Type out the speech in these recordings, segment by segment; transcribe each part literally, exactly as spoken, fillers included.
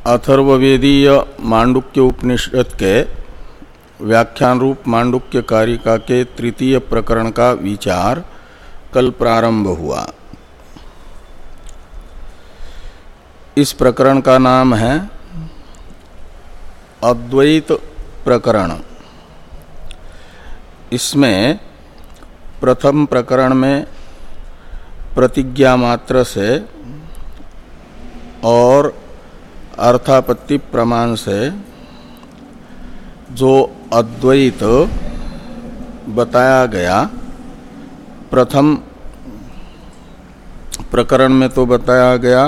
अथर्ववेदीय मांडुक्य उपनिषद के व्याख्यान रूप मांडुक्य कारिका के तृतीय प्रकरण का विचार कल प्रारंभ हुआ। इस प्रकरण का नाम है अद्वैत प्रकरण। इसमें प्रथम प्रकरण में प्रतिज्ञा मात्र से और अर्थापत्ति प्रमाण से जो अद्वैत बताया गया, प्रथम प्रकरण में तो बताया गया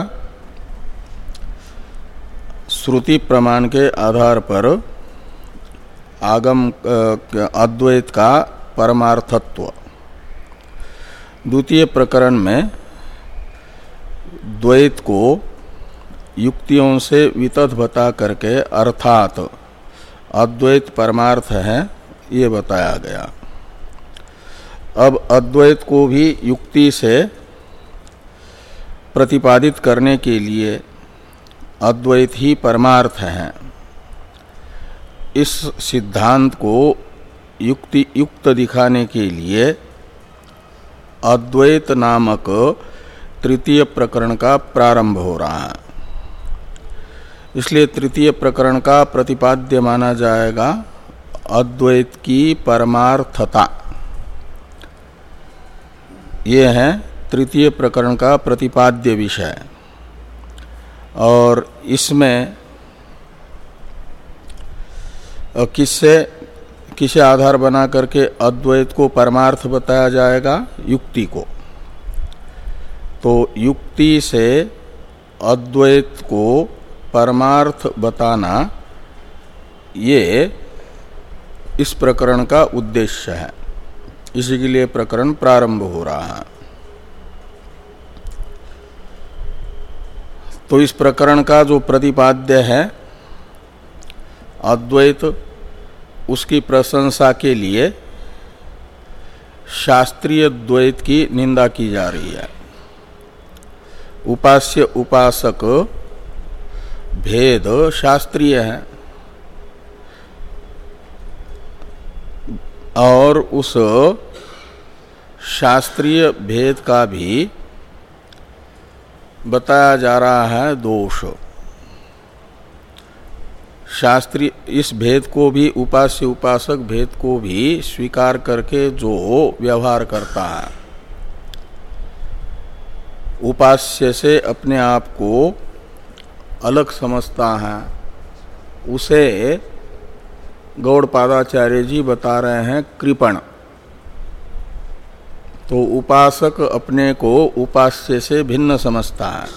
श्रुति प्रमाण के आधार पर आगम अद्वैत का परमार्थत्व। द्वितीय प्रकरण में द्वैत को युक्तियों से वितथ बता करके अर्थात अद्वैत परमार्थ है ये बताया गया। अब अद्वैत को भी युक्ति से प्रतिपादित करने के लिए अद्वैत ही परमार्थ है, इस सिद्धांत को युक्ति युक्त दिखाने के लिए अद्वैत नामक तृतीय प्रकरण का प्रारंभ हो रहा है। इसलिए तृतीय प्रकरण का प्रतिपाद्य माना जाएगा अद्वैत की परमार्थता। ये है तृतीय प्रकरण का प्रतिपाद्य विषय। और इसमें किससे किसे आधार बना करके अद्वैत को परमार्थ बताया जाएगा? युक्ति को। तो युक्ति से अद्वैत को परमार्थ बताना ये इस प्रकरण का उद्देश्य है। इसी के लिए प्रकरण प्रारंभ हो रहा है। तो इस प्रकरण का जो प्रतिपाद्य है अद्वैत, उसकी प्रशंसा के लिए शास्त्रीय द्वैत की निंदा की जा रही है। उपास्य उपासक भेद शास्त्रीय है और उस शास्त्रीय भेद का भी बताया जा रहा है दोष। शास्त्रीय इस भेद को भी, उपास्य उपासक भेद को भी स्वीकार करके जो व्यवहार करता है, उपास्य से अपने आप को अलग समझता है, उसे गौड़पादाचार्य जी बता रहे हैं कृपण। तो उपासक अपने को उपास्य से भिन्न समझता है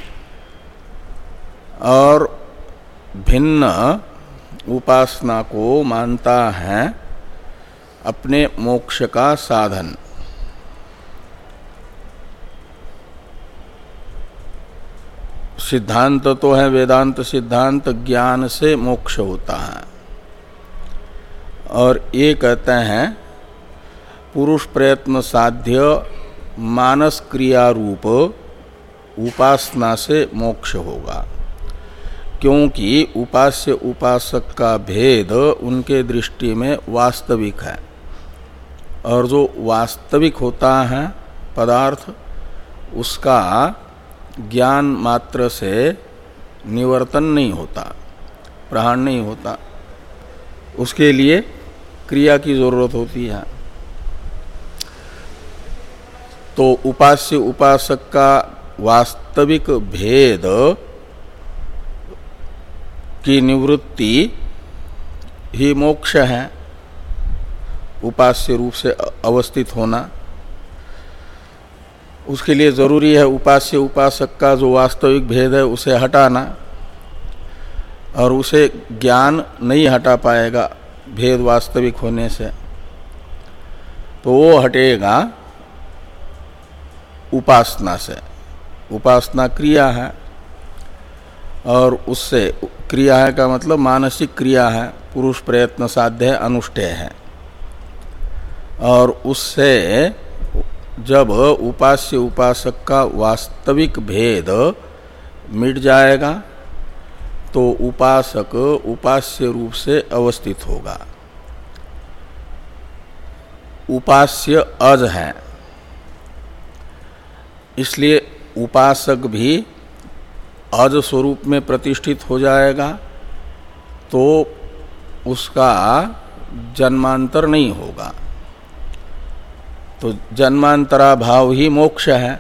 और भिन्न उपासना को मानता है अपने मोक्ष का साधन। सिद्धांत तो है वेदांत सिद्धांत, ज्ञान से मोक्ष होता है। और ये कहते हैं पुरुष प्रयत्न साध्य मानस क्रिया रूप उपासना से मोक्ष होगा, क्योंकि उपास्य उपासक का भेद उनके दृष्टि में वास्तविक है और जो वास्तविक होता है पदार्थ, उसका ज्ञान मात्र से निवर्तन नहीं होता, प्रहार नहीं होता। उसके लिए क्रिया की जरूरत होती है। तो उपास्य उपासक का वास्तविक भेद की निवृत्ति ही मोक्ष है, उपास्य रूप से अवस्थित होना। उसके लिए जरूरी है उपास्य उपासक का जो वास्तविक भेद है उसे हटाना, और उसे ज्ञान नहीं हटा पाएगा भेद वास्तविक होने से। तो वो हटेगा उपासना से। उपासना क्रिया है और उससे, क्रिया है का मतलब मानसिक क्रिया है, पुरुष प्रयत्न साध्य है, अनुष्ठेय है। और उससे जब उपास्य उपासक का वास्तविक भेद मिट जाएगा तो उपासक उपास्य रूप से अवस्थित होगा। उपास्य अज है, इसलिए उपासक भी अज स्वरूप में प्रतिष्ठित हो जाएगा, तो उसका जन्मांतर नहीं होगा। तो जन्मांतरा भाव ही मोक्ष है,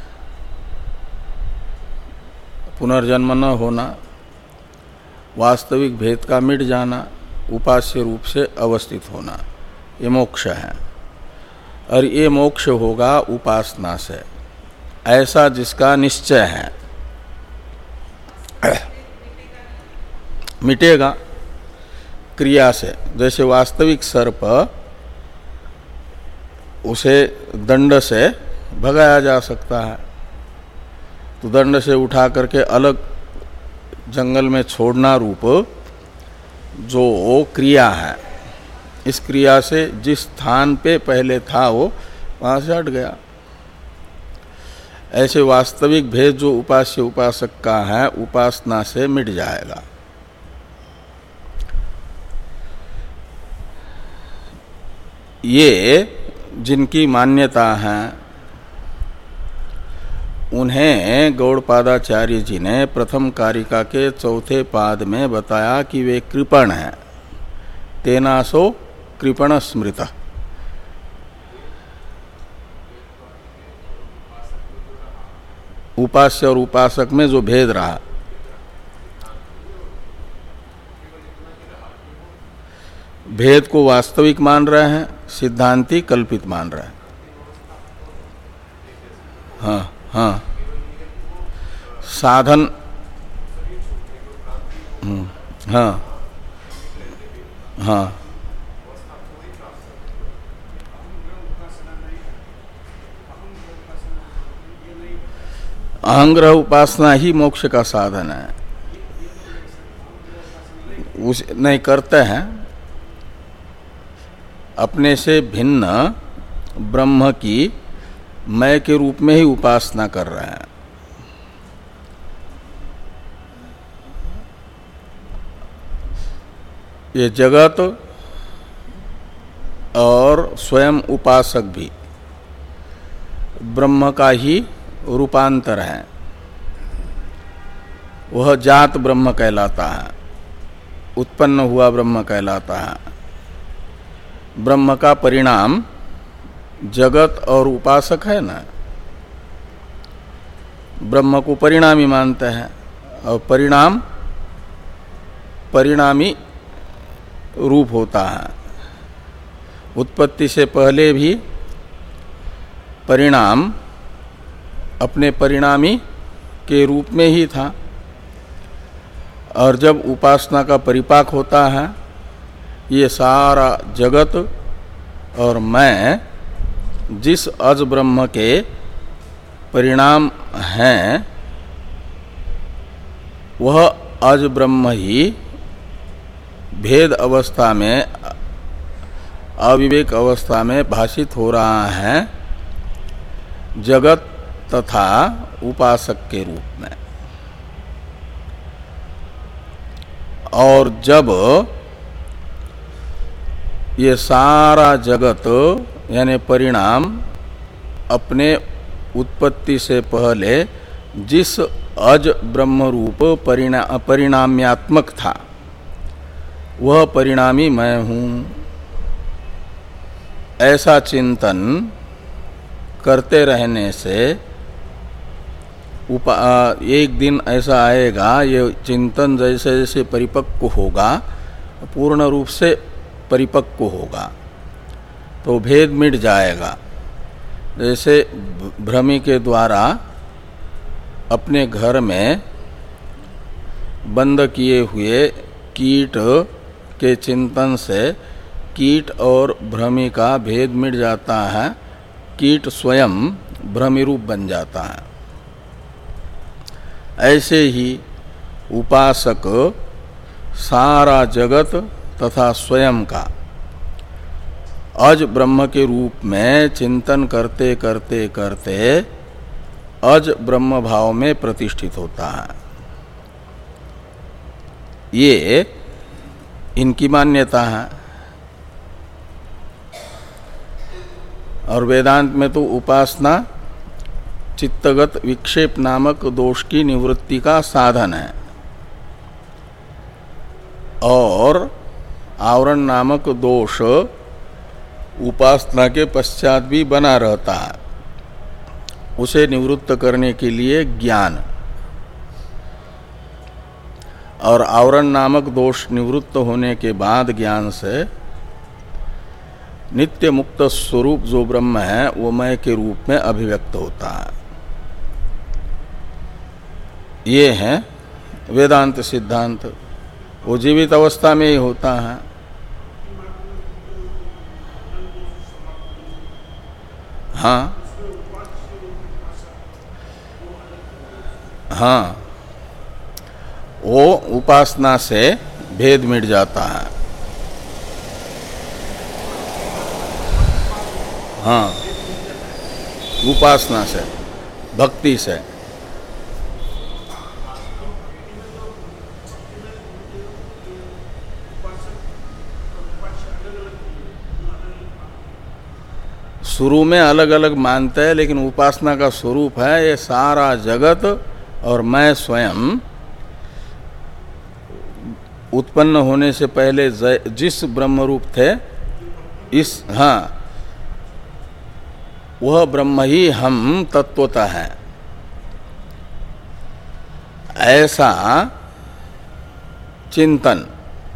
पुनर्जन्म न होना, वास्तविक भेद का मिट जाना, उपास्य रूप से अवस्थित होना, ये मोक्ष है। और ये मोक्ष होगा उपासना से, ऐसा जिसका निश्चय है। मिटेगा क्रिया से। जैसे वास्तविक सर्प, उसे दंड से भगाया जा सकता है, तो दंड से उठा करके अलग जंगल में छोड़ना रूप जो क्रिया है, इस क्रिया से जिस स्थान पे पहले था वो वहां से हट गया। ऐसे वास्तविक भेद जो उपास्य उपासक का है, उपासना से मिट जाएगा। ये जिनकी मान्यता है, उन्हें गौड़पादाचार्य जी ने प्रथम कारिका के चौथे पाद में बताया कि वे कृपण हैं। तेनासो कृपण स्मृत। उपास्य और उपासक में जो भेद रहा, भेद को वास्तविक मान रहे हैं, सिद्धांती कल्पित मान रहे हैं। हाँ हाँ, साधन, हाँ हाँ, अहंग्रह उपासना ही मोक्ष का साधन है। उस नहीं करते हैं, अपने से भिन्न ब्रह्म की मैं के रूप में ही उपासना कर रहे हैं। ये जगत और स्वयं उपासक भी ब्रह्म का ही रूपांतर है। वह जात ब्रह्म कहलाता है, उत्पन्न हुआ ब्रह्म कहलाता है। ब्रह्म का परिणाम जगत और उपासक है ना, ब्रह्म को परिणामी मानते हैं, और परिणाम परिणामी रूप होता है। उत्पत्ति से पहले भी परिणाम अपने परिणामी के रूप में ही था, और जब उपासना का परिपाक होता है, ये सारा जगत और मैं जिस अज ब्रह्म के परिणाम हैं, वह अज ब्रह्म ही भेद अवस्था में, अविवेक अवस्था में भाषित हो रहा है, जगत तथा उपासक के रूप में। और जब ये सारा जगत यानी परिणाम अपने उत्पत्ति से पहले जिस अज ब्रह्म रूप परिणा, परिणाम्यात्मक था, वह परिणामी मैं हूँ, ऐसा चिंतन करते रहने से उपा, एक दिन ऐसा आएगा, ये चिंतन जैसे जैसे परिपक्व होगा, पूर्ण रूप से परिपक्व होगा, तो भेद मिट जाएगा। जैसे भ्रमी के द्वारा अपने घर में बंद किए हुए कीट के चिंतन से कीट और भ्रमी का भेद मिट जाता है, कीट स्वयं भ्रमी रूप बन जाता है। ऐसे ही उपासक सारा जगत तथा स्वयं का अज ब्रह्म के रूप में चिंतन करते करते करते अज ब्रह्म भाव में प्रतिष्ठित होता है। ये इनकी मान्यता है। और वेदांत में तो उपासना चित्तगत विक्षेप नामक दोष की निवृत्ति का साधन है और आवरण नामक दोष उपासना के पश्चात भी बना रहता है। उसे निवृत्त करने के लिए ज्ञान, और आवरण नामक दोष निवृत्त होने के बाद ज्ञान से नित्य मुक्त स्वरूप जो ब्रह्म है वो मय के रूप में अभिव्यक्त होता है। ये है वेदांत सिद्धांत। वो जीवित अवस्था में ही होता है। हाँ हाँ, वो उपासना से भेद मिट जाता है। हाँ, उपासना से, भक्ति से। शुरू में अलग अलग मानते हैं, लेकिन उपासना का स्वरूप है ये सारा जगत और मैं स्वयं उत्पन्न होने से पहले जिस ब्रह्म रूप थे, इस हाँ वह ब्रह्म ही हम तत्वतः है, ऐसा चिंतन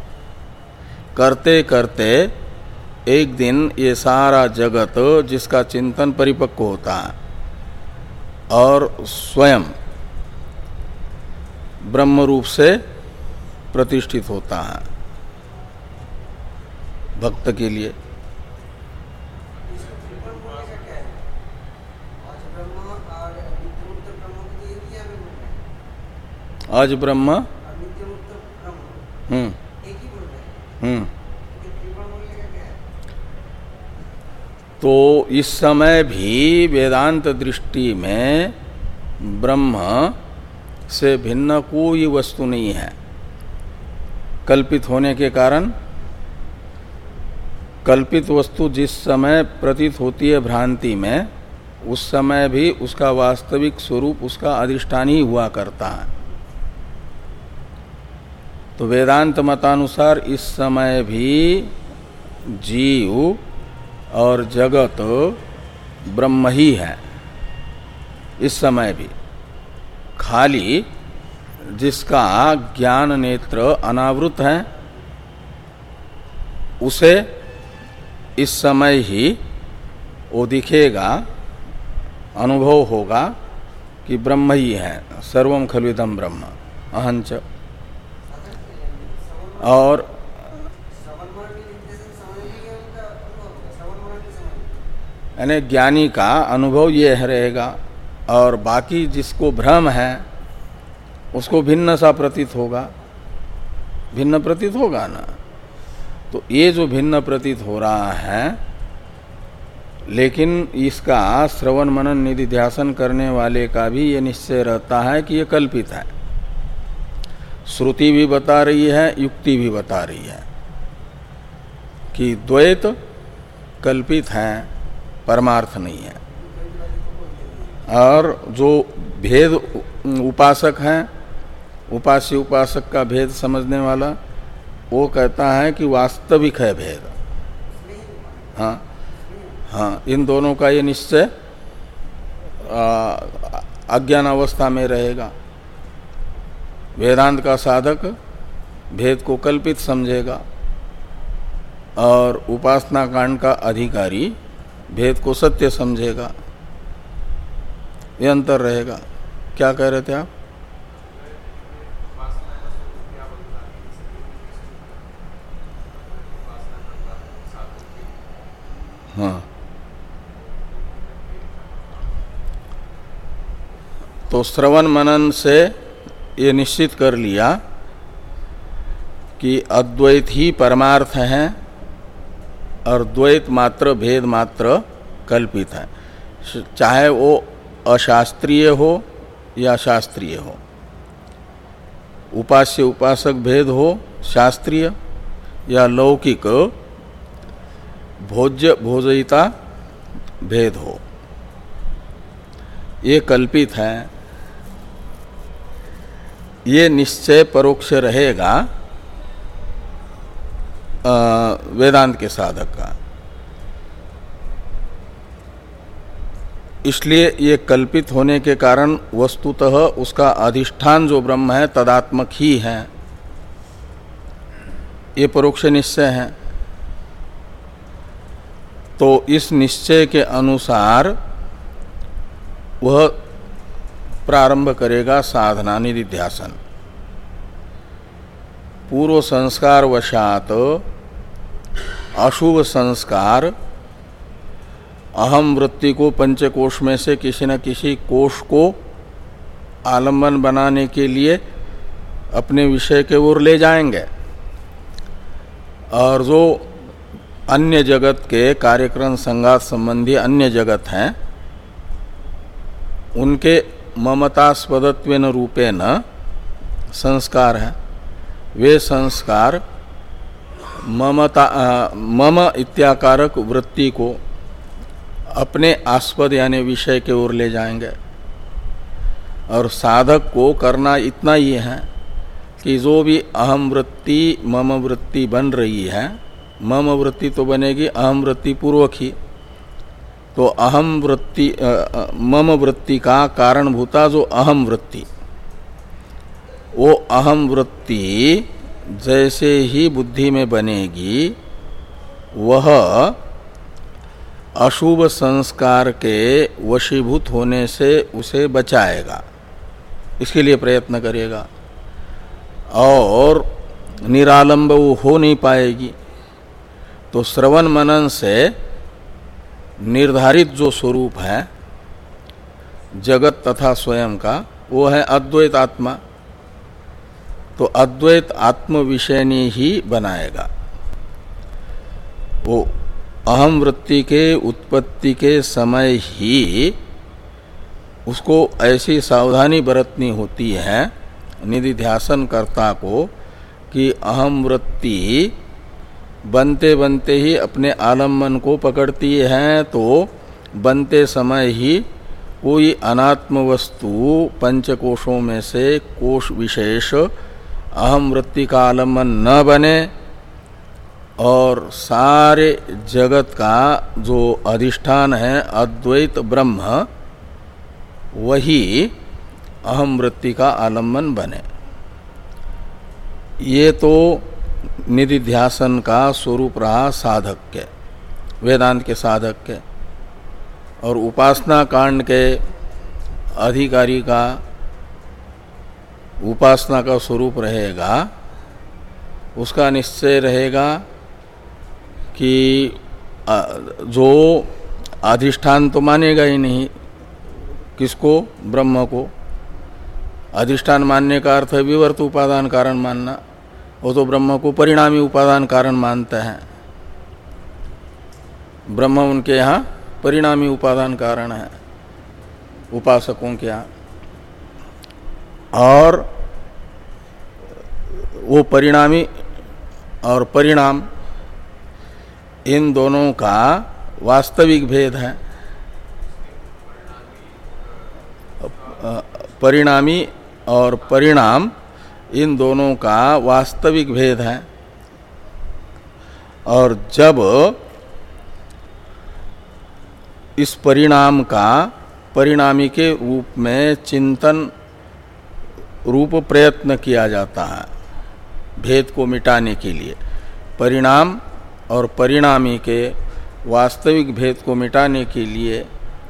करते करते एक दिन ये सारा जगत जिसका चिंतन परिपक्व होता है और स्वयं ब्रह्म रूप से प्रतिष्ठित होता है भक्त के लिए। आज ब्रह्म हम्म हम्म तो इस समय भी वेदांत दृष्टि में ब्रह्म से भिन्न कोई वस्तु नहीं है। कल्पित होने के कारण कल्पित वस्तु जिस समय प्रतीत होती है भ्रांति में, उस समय भी उसका वास्तविक स्वरूप उसका अधिष्ठान ही हुआ करता है। तो वेदांत मतानुसार इस समय भी जीव और जगत ब्रह्म ही है। इस समय भी खाली जिसका ज्ञान नेत्र अनावृत है उसे इस समय ही वो दिखेगा, अनुभव होगा कि ब्रह्म ही है। सर्वम खलुइदं ब्रह्म अहंच। और यानी ज्ञानी का अनुभव ये रहेगा, और बाकी जिसको भ्रम है उसको भिन्न सा प्रतीत होगा। भिन्न प्रतीत होगा ना। तो ये जो भिन्न प्रतीत हो रहा है, लेकिन इसका श्रवण मनन निधिध्यासन करने वाले का भी ये निश्चय रहता है कि ये कल्पित है। श्रुति भी बता रही है, युक्ति भी बता रही है कि द्वैत कल्पित है, परमार्थ नहीं है। और जो भेद उपासक है, उपास्य उपासक का भेद समझने वाला, वो कहता है कि वास्तविक है भेद। हाँ हाँ, इन दोनों का ये निश्चय अज्ञान अवस्था में रहेगा। वेदांत का साधक भेद को कल्पित समझेगा और उपासना कांड का अधिकारी भेद को सत्य समझेगा। ये अंतर रहेगा। क्या कह रहे थे आप? हाँ, तो श्रवण मनन से ये निश्चित कर लिया कि अद्वैत ही परमार्थ है और द्वैत मात्र भेद मात्र कल्पित है, चाहे वो अशास्त्रीय हो या शास्त्रीय हो। उपास्य उपासक भेद हो शास्त्रीय या लौकिक भोज्य भोजयिता भेद हो, ये कल्पित है। ये निश्चय परोक्ष रहेगा वेदांत के साधक का। इसलिए ये कल्पित होने के कारण वस्तुतः उसका अधिष्ठान जो ब्रह्म है तदात्मक ही है, ये परोक्ष निश्चय है। तो इस निश्चय के अनुसार वह प्रारंभ करेगा साधना निधिध्यासन। पूर्व संस्कार वशात अशुभ संस्कार अहम वृत्ति को पंचकोश में से किसी न किसी कोश को आलम्बन बनाने के लिए अपने विषय के ओर ले जाएंगे, और जो अन्य जगत के कार्यक्रम संघात संबंधी अन्य जगत हैं उनके ममतास्पदत्वेन रूपेण संस्कार है। वे संस्कार ममता मम इत्याकारक वृत्ति को अपने आस्पद यानी विषय के ओर ले जाएंगे। और साधक को करना इतना ही है कि जो भी अहम वृत्ति मम वृत्ति बन रही है, मम वृत्ति तो बनेगी अहम वृत्ति पूर्वक ही, तो अहम वृत्ति मम वृत्ति का कारणभूता जो अहम वृत्ति, वो अहम वृत्ति जैसे ही बुद्धि में बनेगी वह अशुभ संस्कार के वशीभूत होने से उसे बचाएगा, इसके लिए प्रयत्न करेगा। और निरालंब वो हो नहीं पाएगी। तो श्रवण मनन से निर्धारित जो स्वरूप है जगत तथा स्वयं का, वो है अद्वैत आत्मा। तो अद्वैत आत्म विषयनी ही बनाएगा। वो अहम वृत्ति के उत्पत्ति के समय ही उसको ऐसी सावधानी बरतनी होती है निधिध्यासन कर्ता को कि अहम वृत्ति बनते बनते ही अपने आलम्बन को पकड़ती है, तो बनते समय ही कोई अनात्म वस्तु पंचकोशों में से कोश विशेष अहम वृत्ति का आलम्बन न बने, और सारे जगत का जो अधिष्ठान है अद्वैत ब्रह्म वही अहम वृत्ति का आलम्बन बने। ये तो निधिध्यासन का स्वरूप रहा साधक के, वेदांत के साधक के। और उपासना कांड के अधिकारी का उपासना का स्वरूप रहेगा, उसका निश्चय रहेगा कि जो अधिष्ठान तो मानेगा ही नहीं, किसको? ब्रह्म को। अधिष्ठान मानने का अर्थ है विवर्त उपादान कारण मानना। वो तो ब्रह्म को परिणामी उपादान कारण मानते हैं। ब्रह्म उनके यहाँ परिणामी उपादान कारण है उपासकों के यहाँ। और वो परिणामी और परिणाम इन दोनों का वास्तविक भेद है। परिणामी और परिणाम इन दोनों का वास्तविक भेद है। और जब इस परिणाम का परिणामी के रूप में चिंतन रूप प्रयत्न किया जाता है भेद को मिटाने के लिए, परिणाम और परिणामी के वास्तविक भेद को मिटाने के लिए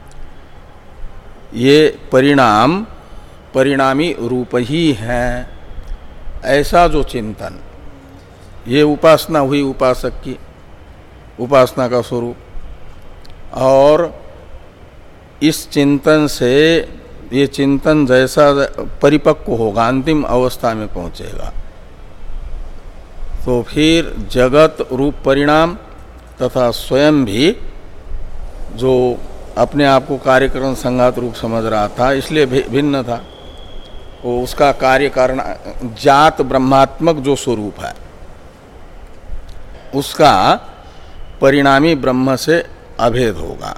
ये परिणाम परिणामी रूप ही है, ऐसा जो चिंतन, ये उपासना हुई उपासक की, उपासना का स्वरूप। और इस चिंतन से ये चिंतन जैसा परिपक्व होगा, अंतिम अवस्था में पहुंचेगा, तो फिर जगत रूप परिणाम तथा स्वयं भी जो अपने आप को कार्यक्रम संघात रूप समझ रहा था, इसलिए भिन्न था, वो उसका कार्य कारण जात ब्रह्मात्मक जो स्वरूप है उसका परिणामी ब्रह्म से अभेद होगा,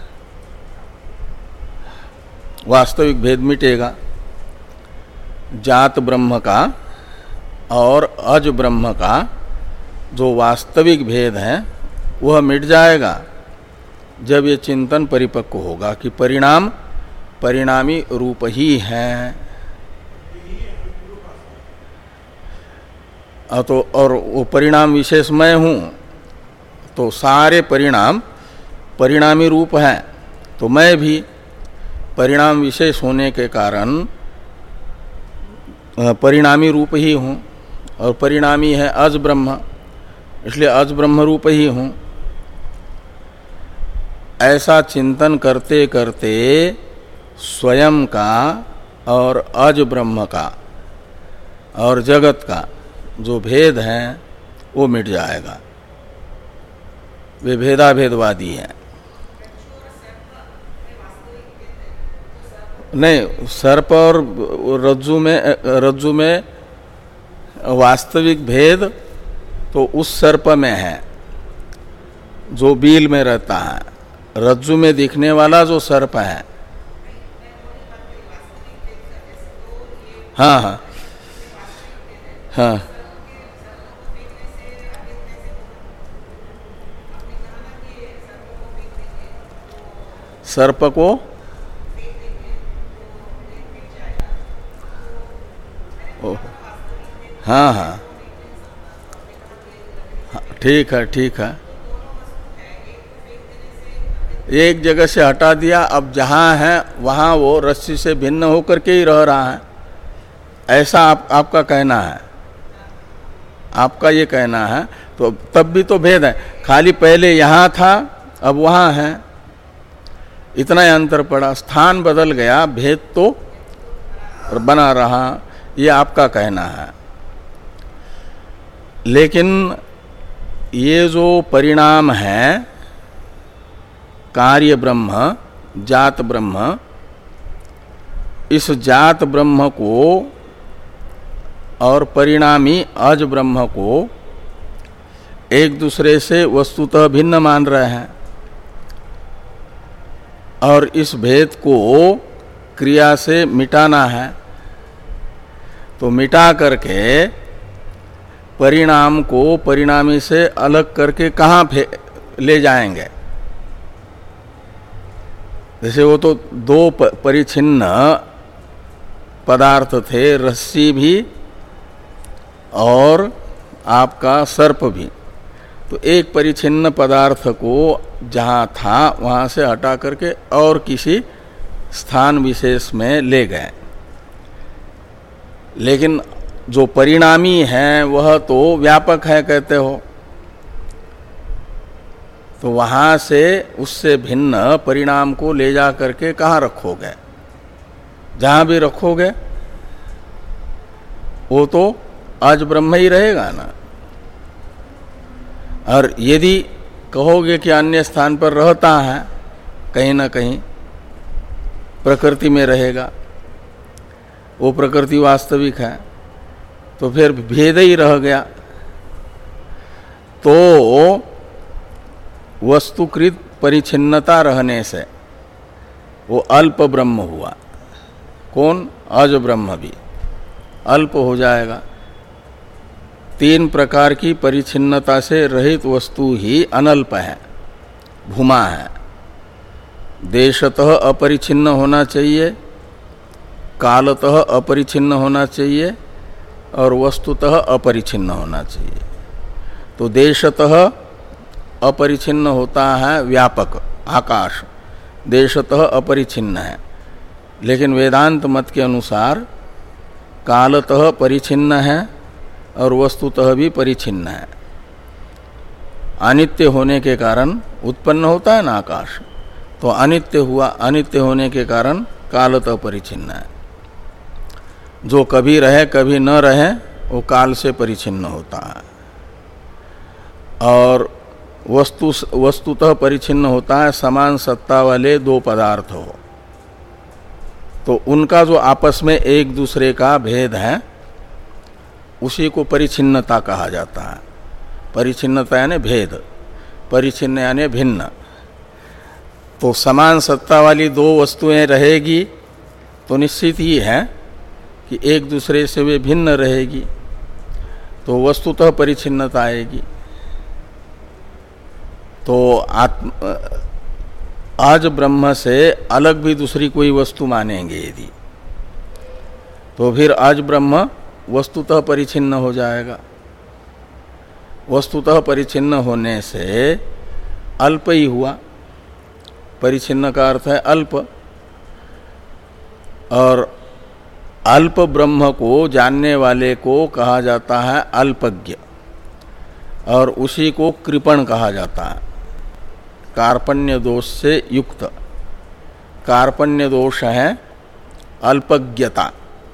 वास्तविक भेद मिटेगा। जात ब्रह्म का और अज ब्रह्म का जो वास्तविक भेद है वह मिट जाएगा जब ये चिंतन परिपक्व होगा कि परिणाम परिणामी रूप ही है। तो और वो परिणाम विशेष मैं हूँ, तो सारे परिणाम परिणामी रूप हैं, तो मैं भी परिणाम विशेष होने के कारण परिणामी रूप ही हूँ, और परिणामी है अज ब्रह्म, इसलिए अज ब्रह्म रूप ही हूँ। ऐसा चिंतन करते करते स्वयं का और अज ब्रह्म का और जगत का जो भेद है वो मिट जाएगा। वे भेदाभेदवादी हैं। नहीं, सर्प और रज्जु में रज्जु में वास्तविक भेद तो उस सर्प में है जो बील में रहता है। रज्जु में दिखने वाला जो सर्प है, हाँ हाँ हाँ, सर्प को ओ, हाँ हाँ ठीक है ठीक है, एक जगह से हटा दिया, अब जहाँ है वहाँ वो रस्सी से भिन्न होकर के ही रह रहा है, ऐसा आप, आपका कहना है, आपका ये कहना है। तो तब भी तो भेद है, खाली पहले यहाँ था अब वहाँ है, इतना ही अंतर पड़ा, स्थान बदल गया, भेद तो बना रहा, ये आपका कहना है। लेकिन ये जो परिणाम है कार्य ब्रह्म जात ब्रह्म, इस जात ब्रह्म को और परिणामी अज ब्रह्म को एक दूसरे से वस्तुतः भिन्न मान रहे हैं, और इस भेद को क्रिया से मिटाना है। तो मिटा करके परिणाम को परिणामी से अलग करके कहाँ ले जाएंगे? जैसे वो तो दो परिच्छिन्न पदार्थ थे, रस्सी भी और आपका सर्प भी, तो एक परिच्छिन्न पदार्थ को जहाँ था वहाँ से हटा करके और किसी स्थान विशेष में ले गए। लेकिन जो परिणामी है वह तो व्यापक है कहते हो, तो वहाँ से उससे भिन्न परिणाम को ले जा करके कहाँ रखोगे? जहाँ भी रखोगे वो तो आज ब्रह्म ही रहेगा ना। और यदि कहोगे कि अन्य स्थान पर रहता है, कहीं ना कहीं प्रकृति में रहेगा, वो प्रकृति वास्तविक है, तो फिर भेद ही रह गया। तो वस्तुकृत परिच्छिन्नता रहने से वो अल्प ब्रह्म हुआ। कौन? अज ब्रह्म भी अल्प हो जाएगा। तीन प्रकार की परिच्छिन्नता से रहित वस्तु ही अनल्प है, भूमा है। देशतः अपरिच्छिन्न होना चाहिए, कालतः अपरिच्छिन्न होना चाहिए और वस्तुतः अपरिच्छिन्न होना चाहिए। तो देशतः अपरिच्छिन्न होता है व्यापक आकाश, देशतः अपरिच्छिन्न है। लेकिन वेदांत मत के अनुसार कालतः परिच्छिन्न है और वस्तुतः भी परिच्छिन्न है। अनित्य होने के कारण उत्पन्न होता है ना आकाश, तो अनित्य हुआ, अनित्य होने के कारण कालतः परिच्छिन्न है। जो कभी रहे कभी न रहे वो काल से परिच्छिन्न होता है। और वस्तु वस्तुतः परिच्छिन्न होता है समान सत्ता वाले दो पदार्थ हो, तो उनका जो आपस में एक दूसरे का भेद है उसी को परिच्छिन्नता कहा जाता है। परिच्छिन्नता यानी भेद, परिच्छिन्न यानी भिन्न। तो समान सत्ता वाली दो वस्तुएं रहेगी तो निश्चित ही है कि एक दूसरे से वे भिन्न रहेगी, तो वस्तुतः परिच्छिन्नता आएगी। तो आत्म आज ब्रह्म से अलग भी दूसरी कोई वस्तु मानेंगे यदि, तो फिर आज ब्रह्म वस्तुतः परिच्छिन्न हो जाएगा। वस्तुतः परिच्छिन्न होने से अल्प ही हुआ, परिच्छिन्न का अर्थ है अल्प, और अल्प ब्रह्म को जानने वाले को कहा जाता है अल्पज्ञ, और उसी को कृपण कहा जाता है, कार्पण्य दोष से युक्त। कार्पण्य दोष है अल्पज्ञता,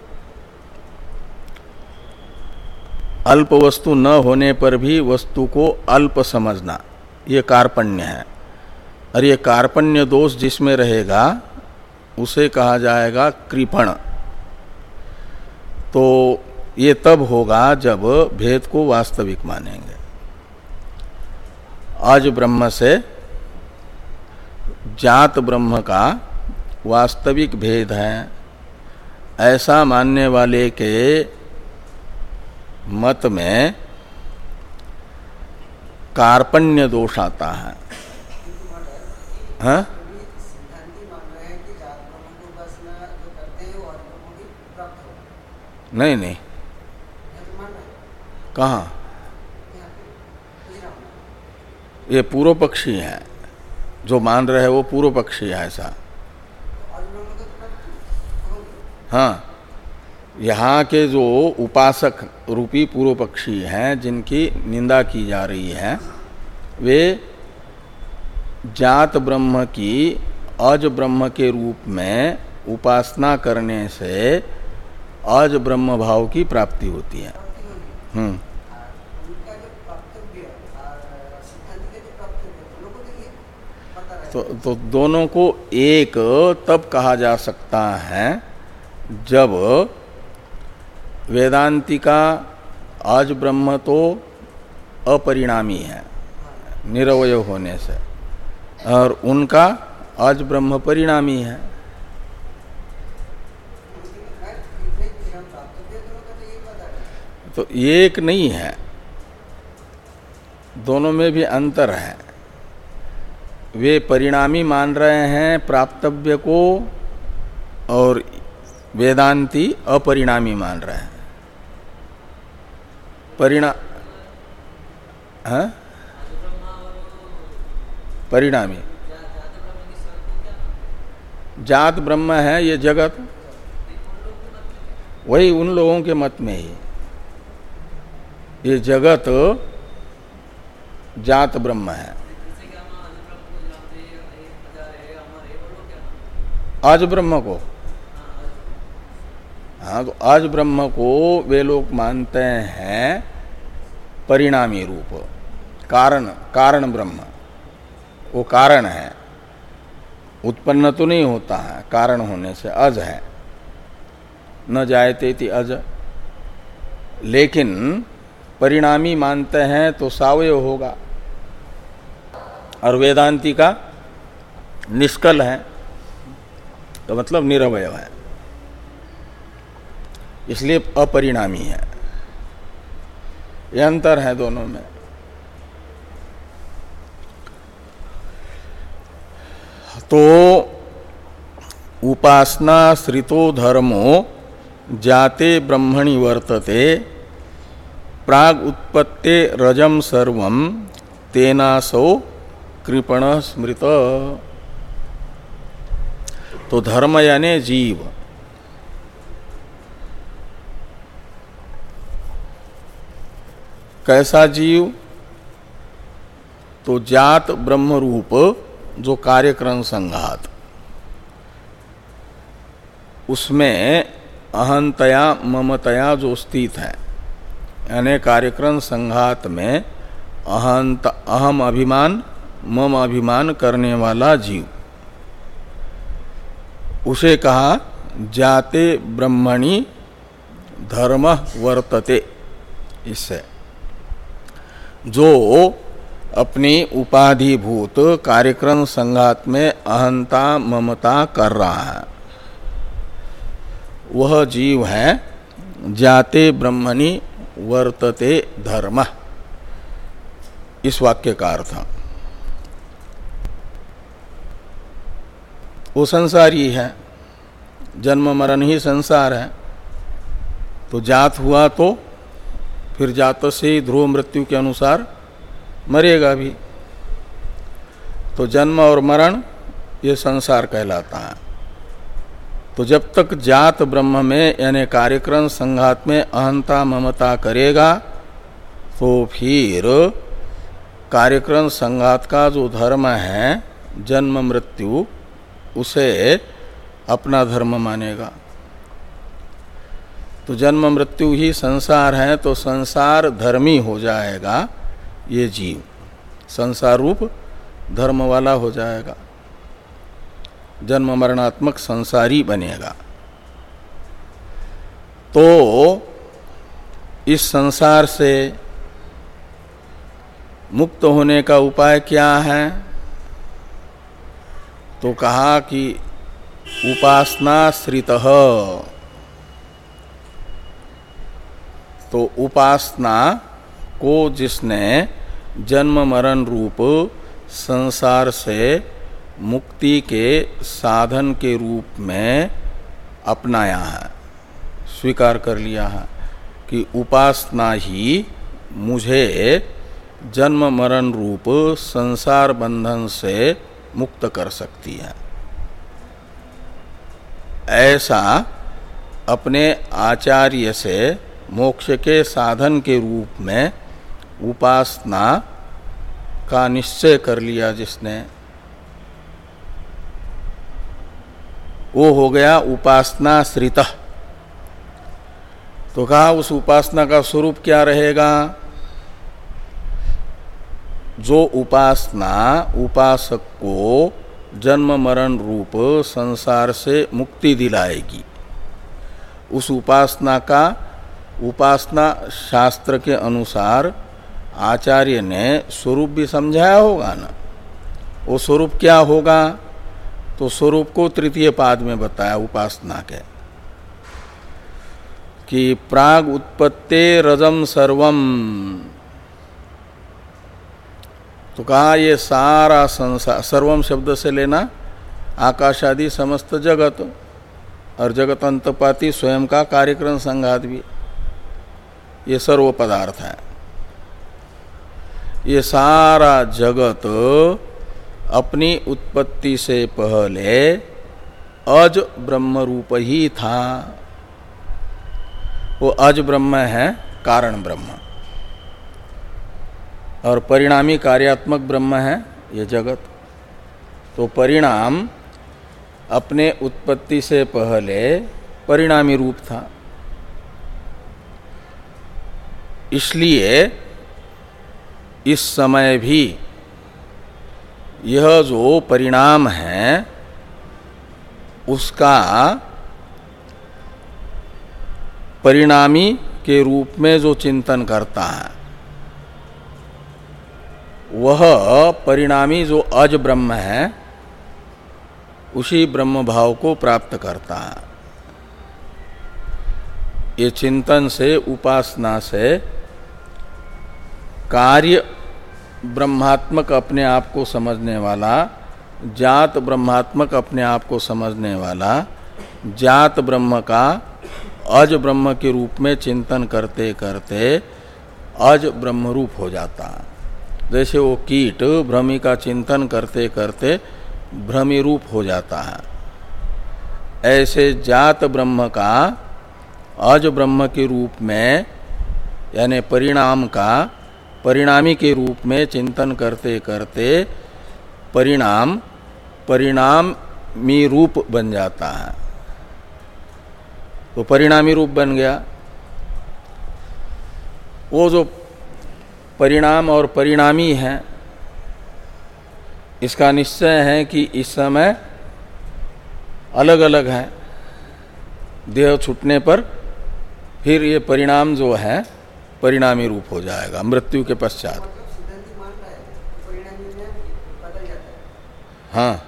अल्प वस्तु न होने पर भी वस्तु को अल्प समझना, ये कार्पण्य है। और ये कार्पण्य दोष जिसमें रहेगा उसे कहा जाएगा कृपण। तो ये तब होगा जब भेद को वास्तविक मानेंगे। आज ब्रह्म से जात ब्रह्म का वास्तविक भेद है, ऐसा मानने वाले के मत में कार्पण्य दोष आता है। हाँ? नहीं नहीं, कहाँ? ये पूर्व पक्षी है, जो मान रहे हैं वो पूर्व पक्षी है ऐसा। हाँ, यहाँ के जो उपासक रूपी पूर्व पक्षी हैं जिनकी निंदा की जा रही है, वे जात ब्रह्म की अज ब्रह्म के रूप में उपासना करने से अज ब्रह्म भाव की प्राप्ति होती है। हम्म तो, तो दोनों को एक तब कहा जा सकता है जब वेदांती का आज ब्रह्म तो अपरिणामी है निरवय होने से, और उनका आज ब्रह्म परिणामी है। तो एक नहीं है, दोनों में भी अंतर है। वे परिणामी मान रहे हैं प्राप्तव्य को, और वेदांती अपरिणामी मान रहे हैं। परिणा हाँ? परिणामी जात ब्रह्म है ये जगत, वही उन लोगों के मत में ही ये जगत जात ब्रह्म है। आज ब्रह्म को, हाँ, तो आज ब्रह्म को वे लोग मानते हैं परिणामी रूप, कारण कारण ब्रह्म। वो कारण है, उत्पन्न तो नहीं होता है, कारण होने से अज है, न जायते इति अज। लेकिन परिणामी मानते हैं तो सावयव होगा, और वेदांती का निष्कल है, तो मतलब निरवय है, इसलिए अपरिणामी है। यह अंतर है दोनों में। तो उपासनाश्रितो धर्मो जाते ब्रह्मणि वर्तते प्राग उत्पत्ते रजम सर्वम तेनासो कृपण स्मृत। तो धर्म यानी जीव, कैसा जीव? तो जात ब्रह्म रूप जो कार्यक्रम संघात, उसमें अहंतया ममतया जो स्थित है, यानी कार्यक्रम संघात में अहंत अहम अभिमान मम अभिमान करने वाला जीव, उसे कहा जाते ब्रह्मणि धर्म वर्तते। इससे जो अपनी उपाधिभूत कार्यक्रम संघात में अहंता ममता कर रहा है वह जीव है जाते ब्रह्मणि वर्तते धर्म। इस वाक्य का अर्थ वो संसारी है, जन्म मरण ही संसार है। तो जात हुआ तो फिर जात से ही ध्रुव मृत्यु के अनुसार मरेगा भी। तो जन्म और मरण ये संसार कहलाता है। तो जब तक जात ब्रह्म में यानी कार्यक्रम संघात में अहंता ममता करेगा तो फिर कार्यक्रम संघात का जो धर्म है जन्म मृत्यु उसे अपना धर्म मानेगा। तो जन्म मृत्यु ही संसार है तो संसार धर्मी हो जाएगा ये जीव, संसार रूप धर्म वाला हो जाएगा, जन्म मरणात्मक संसारी बनेगा। तो इस संसार से मुक्त होने का उपाय क्या है? तो कहा कि उपासनाश्रितः। तो उपासना को जिसने जन्म मरण रूप संसार से मुक्ति के साधन के रूप में अपनाया है, स्वीकार कर लिया है कि उपासना ही मुझे जन्म मरण रूप संसार बंधन से मुक्त कर सकती है, ऐसा अपने आचार्य से मोक्ष के साधन के रूप में उपासना का निश्चय कर लिया जिसने, वो हो गया उपासनाश्रित। तो कहा उस उपासना का स्वरूप क्या रहेगा? जो उपासना उपासक को जन्म मरण रूप संसार से मुक्ति दिलाएगी, उस उपासना का उपासना शास्त्र के अनुसार आचार्य ने स्वरूप भी समझाया होगा ना। वो स्वरूप क्या होगा? तो स्वरूप को तृतीय पाद में बताया उपासना के कि प्राग उत्पत्ते रजम सर्वम। तो कहा ये सारा संसार, सर्वम शब्द से लेना आकाश आदि समस्त जगत, और जगत अंतपाती स्वयं का कार्यक्रम संघात भी, ये सर्व पदार्थ है। ये सारा जगत अपनी उत्पत्ति से पहले अज ब्रह्म रूप ही था। वो अज ब्रह्म है कारण ब्रह्म, और परिणामी कार्यात्मक ब्रह्म है ये जगत। तो परिणाम अपने उत्पत्ति से पहले परिणामी रूप था, इसलिए इस समय भी यह जो परिणाम है उसका परिणामी के रूप में जो चिंतन करता है वह परिणामी जो अज ब्रह्म है उसी ब्रह्म भाव को प्राप्त करता है। ये चिंतन से, उपासना से कार्य ब्रह्मात्मक अपने आप को समझने वाला, जात ब्रह्मात्मक अपने आप को समझने वाला, जात ब्रह्म का अज ब्रह्म के रूप में चिंतन करते करते अज ब्रह्म रूप हो जाता है। जैसे वो कीट भ्रमी का चिंतन करते करते भ्रमी रूप हो जाता है, ऐसे जात ब्रह्म का अज ब्रह्म के रूप में यानी परिणाम का परिणामी के रूप में चिंतन करते करते परिणाम परिणामी रूप बन जाता है। तो परिणामी रूप बन गया। वो जो परिणाम और परिणामी है इसका निश्चय है कि इस समय अलग अलग है, देह छूटने पर फिर ये परिणाम जो है परिणामी रूप हो जाएगा मृत्यु के पश्चात। हाँ,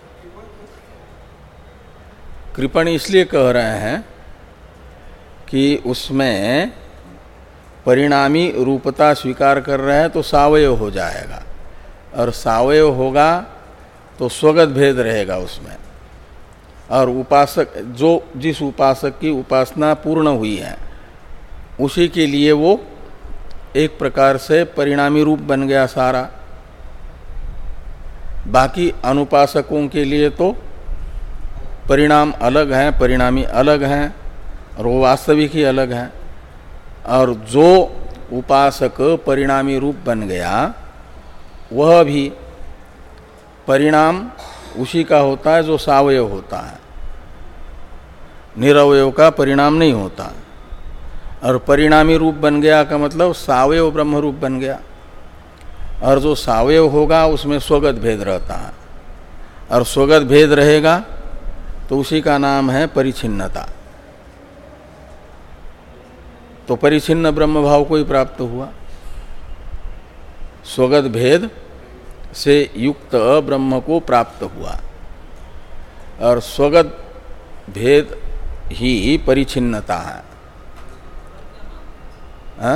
कृपण इसलिए कह रहे हैं कि उसमें परिणामी रूपता स्वीकार कर रहे हैं तो सावयव हो जाएगा, और सावयव होगा तो स्वगत भेद रहेगा उसमें, और उपासक जो जिस उपासक की उपासना पूर्ण हुई है उसी के लिए वो एक प्रकार से परिणामी रूप बन गया सारा। बाकी अनुपासकों के लिए तो परिणाम अलग हैं, परिणामी अलग हैं, और वो वास्तविक ही अलग हैं। और जो उपासक परिणामी रूप बन गया वह भी परिणाम उसी का होता है जो सावयव होता है, निरवयव का परिणाम नहीं होता। और परिणामी रूप बन गया का मतलब सावयव ब्रह्म रूप बन गया, और जो सावयव होगा उसमें स्वगत भेद रहता है, और स्वगत भेद रहेगा तो उसी का नाम है परिच्छिन्नता। तो परिच्छिन्न ब्रह्म भाव को ही प्राप्त हुआ, स्वगत भेद से युक्त ब्रह्म को प्राप्त हुआ, और स्वगत भेद ही परिच्छिन्नता है। हाँ?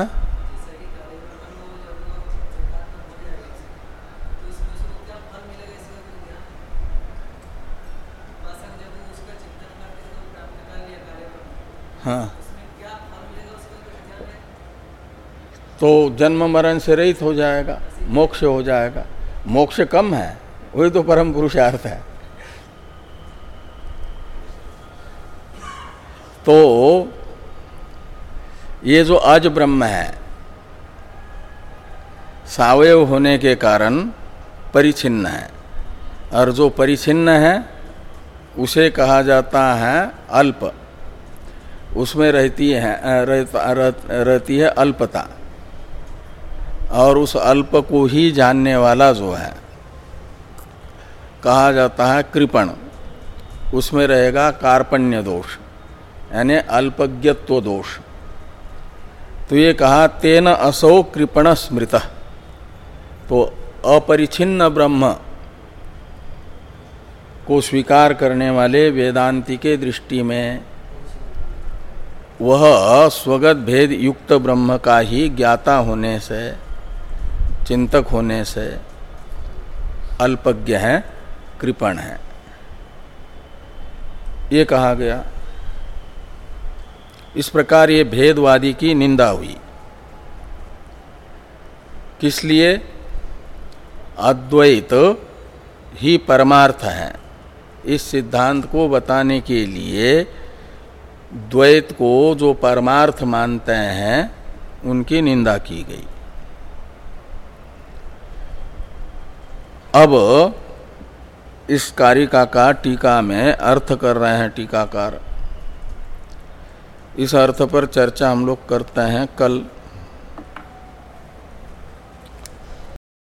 हाँ, तो जन्म मरण से रहित हो जाएगा, मोक्ष हो जाएगा। मोक्ष कम है, वही तो परम पुरुषार्थ है। तो ये जो अज ब्रह्म है सावयव होने के कारण परिच्छिन्न है, और जो परिच्छिन्न है उसे कहा जाता है अल्प, उसमें रहती है रहता, रहती है अल्पता, और उस अल्प को ही जानने वाला जो है कहा जाता है कृपण, उसमें रहेगा कार्पण्य दोष यानी अल्पज्ञत्व दोष। तो ये कहा तेन असौ कृपण स्मृतः, तो अपरिच्छिन्न ब्रह्म को स्वीकार करने वाले वेदांती के दृष्टि में वह स्वगत भेद युक्त ब्रह्म का ही ज्ञाता होने से, चिंतक होने से अल्पज्ञ है, कृपण है, ये कहा गया। इस प्रकार ये भेदवादी की निंदा हुई। किस लिए? अद्वैत ही परमार्थ है, इस सिद्धांत को बताने के लिए द्वैत को जो परमार्थ मानते हैं उनकी निंदा की गई। अब इस कारिका का टीका में अर्थ कर रहे हैं टीकाकार। इस अर्थ पर चर्चा हम लोग करते हैं कल।